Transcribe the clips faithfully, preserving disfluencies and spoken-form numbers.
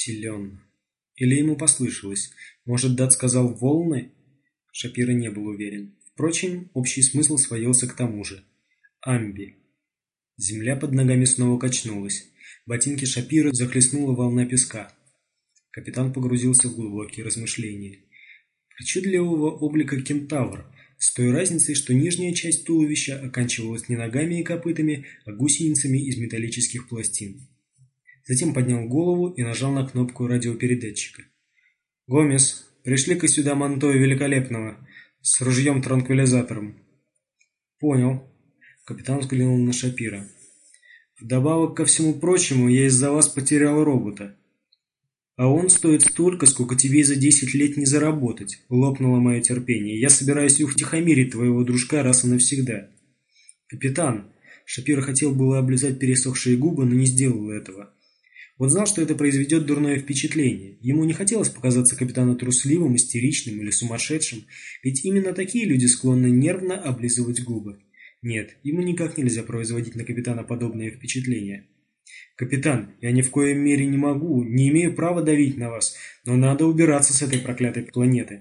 Силен. Или ему послышалось? Может, Дат сказал «волны»? Шапира не был уверен. Впрочем, общий смысл сводился к тому же. Амби. Земля под ногами снова качнулась. Ботинки Шапира захлестнула волна песка. Капитан погрузился в глубокие размышления. Причудливого облика кентавр, с той разницей, что нижняя часть туловища оканчивалась не ногами и копытами, а гусеницами из металлических пластин. Затем поднял голову и нажал на кнопку радиопередатчика. «Гомес, пришли-ка сюда Монтоя Великолепного с ружьем-транквилизатором». «Понял». Капитан взглянул на Шапира. «Вдобавок ко всему прочему, я из-за вас потерял робота. А он стоит столько, сколько тебе за десять лет не заработать», — лопнуло мое терпение. «Я собираюсь утихомирить твоего дружка раз и навсегда». «Капитан», — Шапира хотел было облизать пересохшие губы, но не сделал этого. Он знал, что это произведет дурное впечатление. Ему не хотелось показаться капитану трусливым, истеричным или сумасшедшим, ведь именно такие люди склонны нервно облизывать губы. Нет, ему никак нельзя производить на капитана подобное впечатление. «Капитан, я ни в коем мере не могу, не имею права давить на вас, но надо убираться с этой проклятой планеты.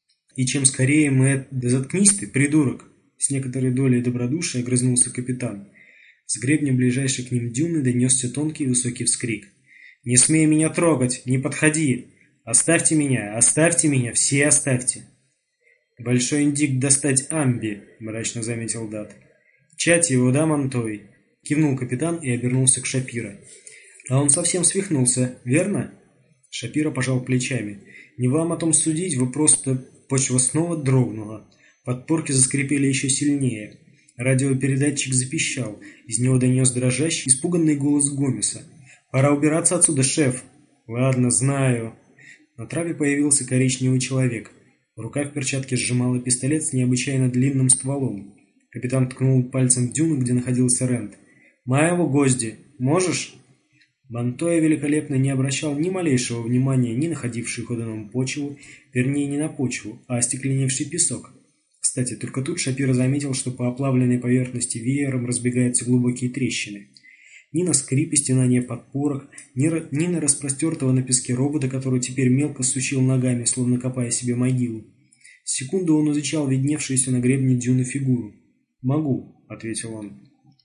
И чем скорее мы...» «Да заткнись ты, придурок!» С некоторой долей добродушия огрызнулся капитан. С гребня ближайшей к ним дюны донесся тонкий высокий вскрик. «Не смей меня трогать! Не подходи! Оставьте меня! Оставьте меня! Все оставьте!» «Большой индик достать Амби!» – мрачно заметил Дат. «Чать его, да, Монтой?» – кивнул капитан и обернулся к Шапира. «А он совсем свихнулся, верно?» Шапира пожал плечами. «Не вам о том судить, вы просто...» Почва снова дрогнула. Подпорки заскрипели еще сильнее. Радиопередатчик запищал. Из него донес дрожащий, испуганный голос Гомеса. «Пора убираться отсюда, шеф!» «Ладно, знаю». На траве появился коричневый человек. В руках перчатки сжимала пистолет с необычайно длинным стволом. Капитан ткнул пальцем в дюну, где находился Рент. «Маево, гости, можешь?» Монтоя великолепно не обращал ни малейшего внимания ни на ходившую ходуном почву, вернее, не на почву, а остекленевший песок. Кстати, только тут Шапира заметил, что по оплавленной поверхности веером разбегаются глубокие трещины. Ни на скрип и стенание подпорок, ни, ни на распростертого на песке робота, который теперь мелко сучил ногами, словно копая себе могилу. Секунду он изучал видневшуюся на гребне дюны фигуру. «Могу», — ответил он.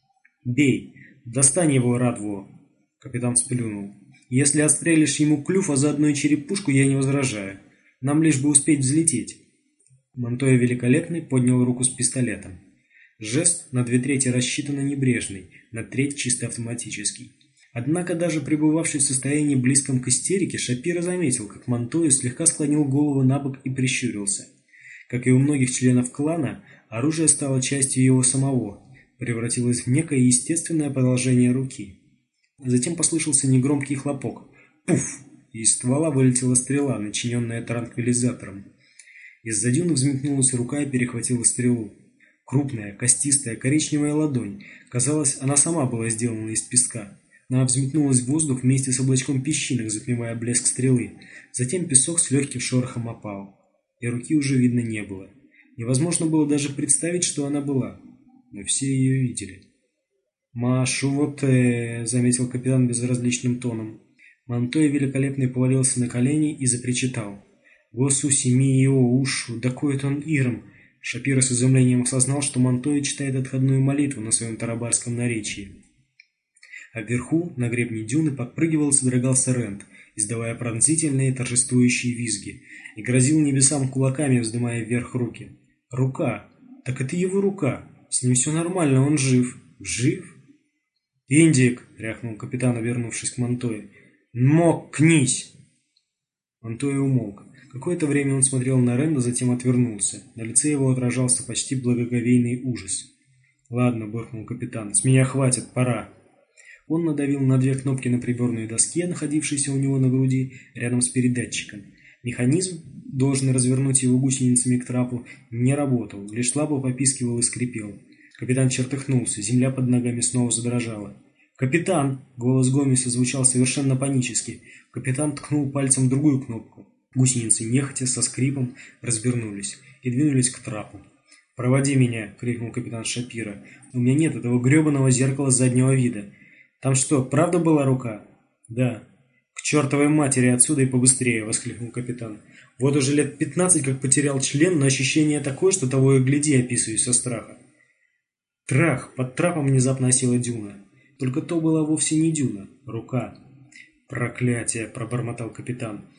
«Бей! Достань его, Радво!» Капитан сплюнул. «Если отстрелишь ему клюв, а заодно и черепушку, я не возражаю. Нам лишь бы успеть взлететь». Монтоя Великолепный поднял руку с пистолетом. Жест на две трети рассчитанно небрежный, на треть чисто автоматический. Однако даже пребывавший в состоянии близком к истерике, Шапира заметил, как Монтоя слегка склонил голову на бок и прищурился. Как и у многих членов клана, оружие стало частью его самого, превратилось в некое естественное продолжение руки. Затем послышался негромкий хлопок. Пуф! И из ствола вылетела стрела, начиненная транквилизатором. Из-за дюны взметнулась рука и перехватила стрелу. Крупная, костистая, коричневая ладонь. Казалось, она сама была сделана из песка. Она взметнулась в воздух вместе с облачком песчинок, затмевая блеск стрелы. Затем песок с легким шорохом опал. И руки уже видно не было. Невозможно было даже представить, что она была. Но все ее видели. «Машу вот э», — заметил капитан безразличным тоном. Монтоя Великолепный повалился на колени и запричитал. «Госуси ми его ушу, да коет он иром!» Шапира с изумлением осознал, что Монтоя читает отходную молитву на своем тарабарском наречии. А вверху, на гребне дюны, подпрыгивал и содрогался Рент, издавая пронзительные торжествующие визги, и грозил небесам кулаками, вздымая вверх руки. «Рука! Так это его рука! С ним все нормально, он жив! Жив?» «Индик!» — рявкнул капитан, вернувшись к Монтое. «Мокнись!» Монтоя умолк. Какое-то время он смотрел на Ренда, затем отвернулся. На лице его отражался почти благоговейный ужас. «Ладно», — буркнул капитан, — «с меня хватит, пора». Он надавил на две кнопки на приборной доске, находившейся у него на груди, рядом с передатчиком. Механизм, должен развернуть его гусеницами к трапу, не работал, лишь слабо попискивал и скрипел. Капитан чертыхнулся, земля под ногами снова задрожала. «Капитан!» — голос Гомеса звучал совершенно панически. Капитан ткнул пальцем в другую кнопку. Гусеницы нехотя со скрипом развернулись и двинулись к трапу. «Проводи меня!» — крикнул капитан Шапира. «У меня нет этого гребаного зеркала заднего вида. Там что, правда была рука?» «Да». «К чертовой матери отсюда и побыстрее!» – воскликнул капитан. «Вот уже лет пятнадцать как потерял член, но ощущение такое, что того и гляди, описываюсь со страха». Трах! Под трапом внезапно осела дюна. Только то была вовсе не дюна, рука. «Проклятие!» – пробормотал капитан.